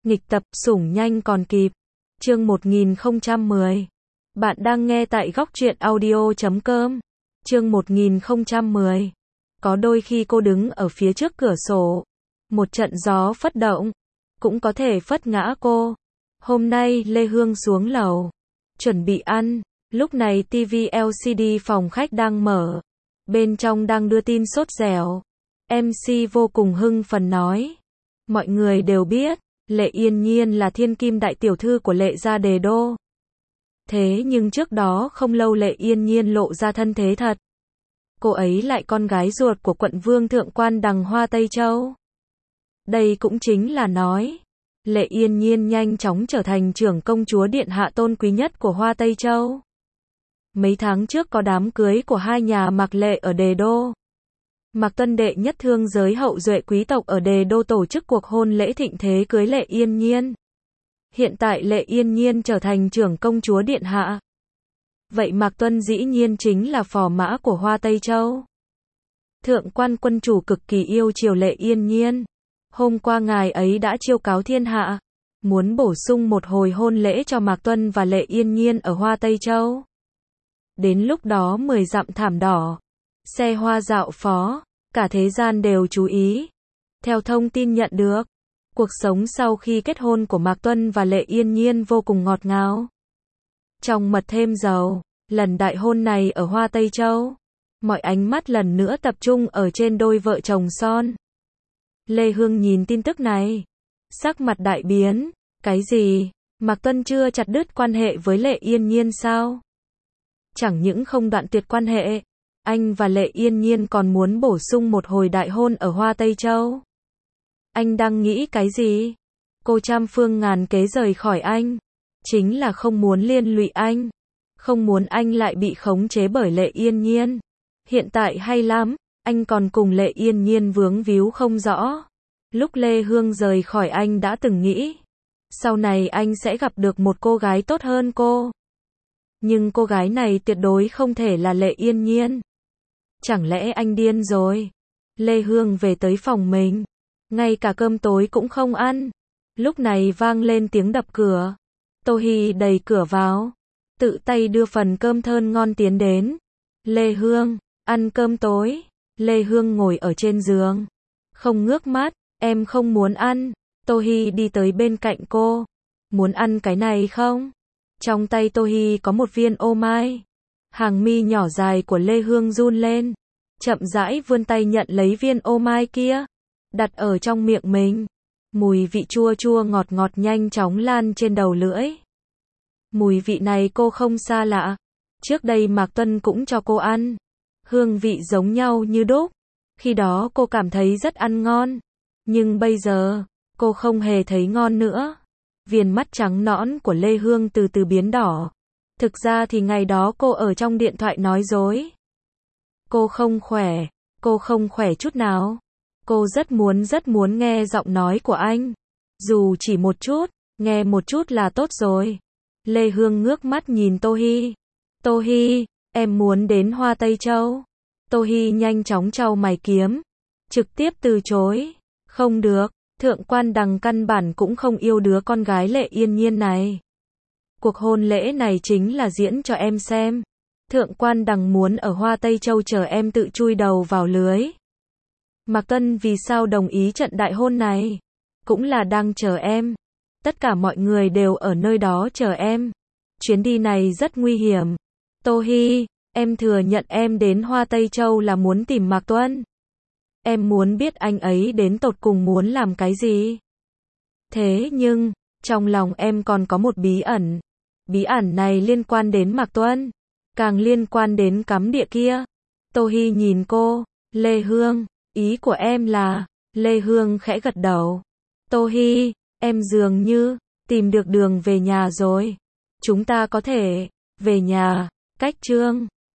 Nghịch tập, sủng nhanh còn kịp. Chương 1010. Bạn đang nghe tại góc truyện audio.com. Chương 1010. Có đôi khi cô đứng ở phía trước cửa sổ, một trận gió phất động, cũng có thể phất ngã cô. Hôm nay Lê Hương xuống lầu, chuẩn bị ăn, lúc này TV LCD phòng khách đang mở, bên trong đang đưa tin sốt dẻo. MC vô cùng hưng phấn nói, mọi người đều biết, Lệ Yên Nhiên là thiên kim đại tiểu thư của Lệ gia Đề Đô. Thế nhưng trước đó không lâu Lệ Yên Nhiên lộ ra thân thế thật. Cô ấy lại con gái ruột của quận vương thượng quan Đằng Hoa Tây Châu. Đây cũng chính là nói, Lệ Yên Nhiên nhanh chóng trở thành trưởng công chúa điện hạ tôn quý nhất của Hoa Tây Châu. Mấy tháng trước có đám cưới của hai nhà Mạc Lệ ở Đề Đô. Mạc Tuân đệ nhất thương giới hậu duệ quý tộc ở Đề Đô tổ chức cuộc hôn lễ thịnh thế cưới Lệ Yên Nhiên. Hiện tại Lệ Yên Nhiên trở thành trưởng công chúa điện hạ. Vậy Mạc Tuân dĩ nhiên chính là phò mã của Hoa Tây Châu. Thượng quan quân chủ cực kỳ yêu chiều Lệ Yên Nhiên. Hôm qua ngài ấy đã chiêu cáo thiên hạ, muốn bổ sung một hồi hôn lễ cho Mạc Tuân và Lệ Yên Nhiên ở Hoa Tây Châu. Đến lúc đó 10 dặm thảm đỏ, xe hoa dạo phó, cả thế gian đều chú ý. Theo thông tin nhận được, cuộc sống sau khi kết hôn của Mạc Tuân và Lệ Yên Nhiên vô cùng ngọt ngào. Trong mật thêm dầu, lần đại hôn này ở Hoa Tây Châu, mọi ánh mắt lần nữa tập trung ở trên đôi vợ chồng son. Lê Hương nhìn tin tức này, sắc mặt đại biến, cái gì? Mạc Tuân chưa chặt đứt quan hệ với Lệ Yên Nhiên sao? Chẳng những không đoạn tuyệt quan hệ, anh và Lệ Yên Nhiên còn muốn bổ sung một hồi đại hôn ở Hoa Tây Châu. Anh đang nghĩ cái gì? Cô trăm phương ngàn kế rời khỏi anh, chính là không muốn liên lụy anh, không muốn anh lại bị khống chế bởi Lệ Yên Nhiên. Hiện tại hay lắm, anh còn cùng Lệ Yên Nhiên vướng víu không rõ. Lúc Lê Hương rời khỏi anh đã từng nghĩ, sau này anh sẽ gặp được một cô gái tốt hơn cô. Nhưng cô gái này tuyệt đối không thể là Lệ Yên Nhiên. Chẳng lẽ anh điên rồi? Lê Hương về tới phòng mình, ngay cả cơm tối cũng không ăn. Lúc này vang lên tiếng đập cửa. Tô Hi đẩy cửa vào, tự tay đưa phần cơm thơm ngon tiến đến. Lê Hương, ăn cơm tối. Lê Hương ngồi ở trên giường, không ngước mắt, em không muốn ăn. Tô Hi đi tới bên cạnh cô. Muốn ăn cái này không? Trong tay Tô Hi có một viên ô mai. Hàng mi nhỏ dài của Lê Hương run lên, chậm rãi vươn tay nhận lấy viên ô mai kia, đặt ở trong miệng mình. Mùi vị chua chua ngọt ngọt nhanh chóng lan trên đầu lưỡi. Mùi vị này cô không xa lạ. Trước đây Mạc Tuân cũng cho cô ăn. Hương vị giống nhau như đúc. Khi đó cô cảm thấy rất ăn ngon. Nhưng bây giờ, cô không hề thấy ngon nữa. Viền mắt trắng nõn của Lê Hương từ từ biến đỏ. Thực ra thì ngày đó cô ở trong điện thoại nói dối. Cô không khỏe chút nào. Cô rất muốn nghe giọng nói của anh. Dù chỉ một chút, nghe một chút là tốt rồi. Lê Hương ngước mắt nhìn Tô Hi. Tô Hi, em muốn đến Hoa Tây Châu. Tô Hi nhanh chóng chau mày kiếm, trực tiếp từ chối. Không được, thượng quan Đằng căn bản cũng không yêu đứa con gái Lệ Yên Nhiên này. Cuộc hôn lễ này chính là diễn cho em xem. Thượng quan Đằng muốn ở Hoa Tây Châu chờ em tự chui đầu vào lưới. Mạc Tuân vì sao đồng ý trận đại hôn này? Cũng là đang chờ em. Tất cả mọi người đều ở nơi đó chờ em. Chuyến đi này rất nguy hiểm. Tô Hi, em thừa nhận em đến Hoa Tây Châu là muốn tìm Mạc Tuân. Em muốn biết anh ấy đến tột cùng muốn làm cái gì. Thế nhưng, trong lòng em còn có một bí ẩn. Bí ẩn này liên quan đến Mạc Tuân, càng liên quan đến cắm địa kia. Tô Hi nhìn cô. Lê Hương, ý của em là... Lê Hương khẽ gật đầu. Tô Hi, em dường như tìm được đường về nhà rồi. Chúng ta có thể về nhà. Cách chương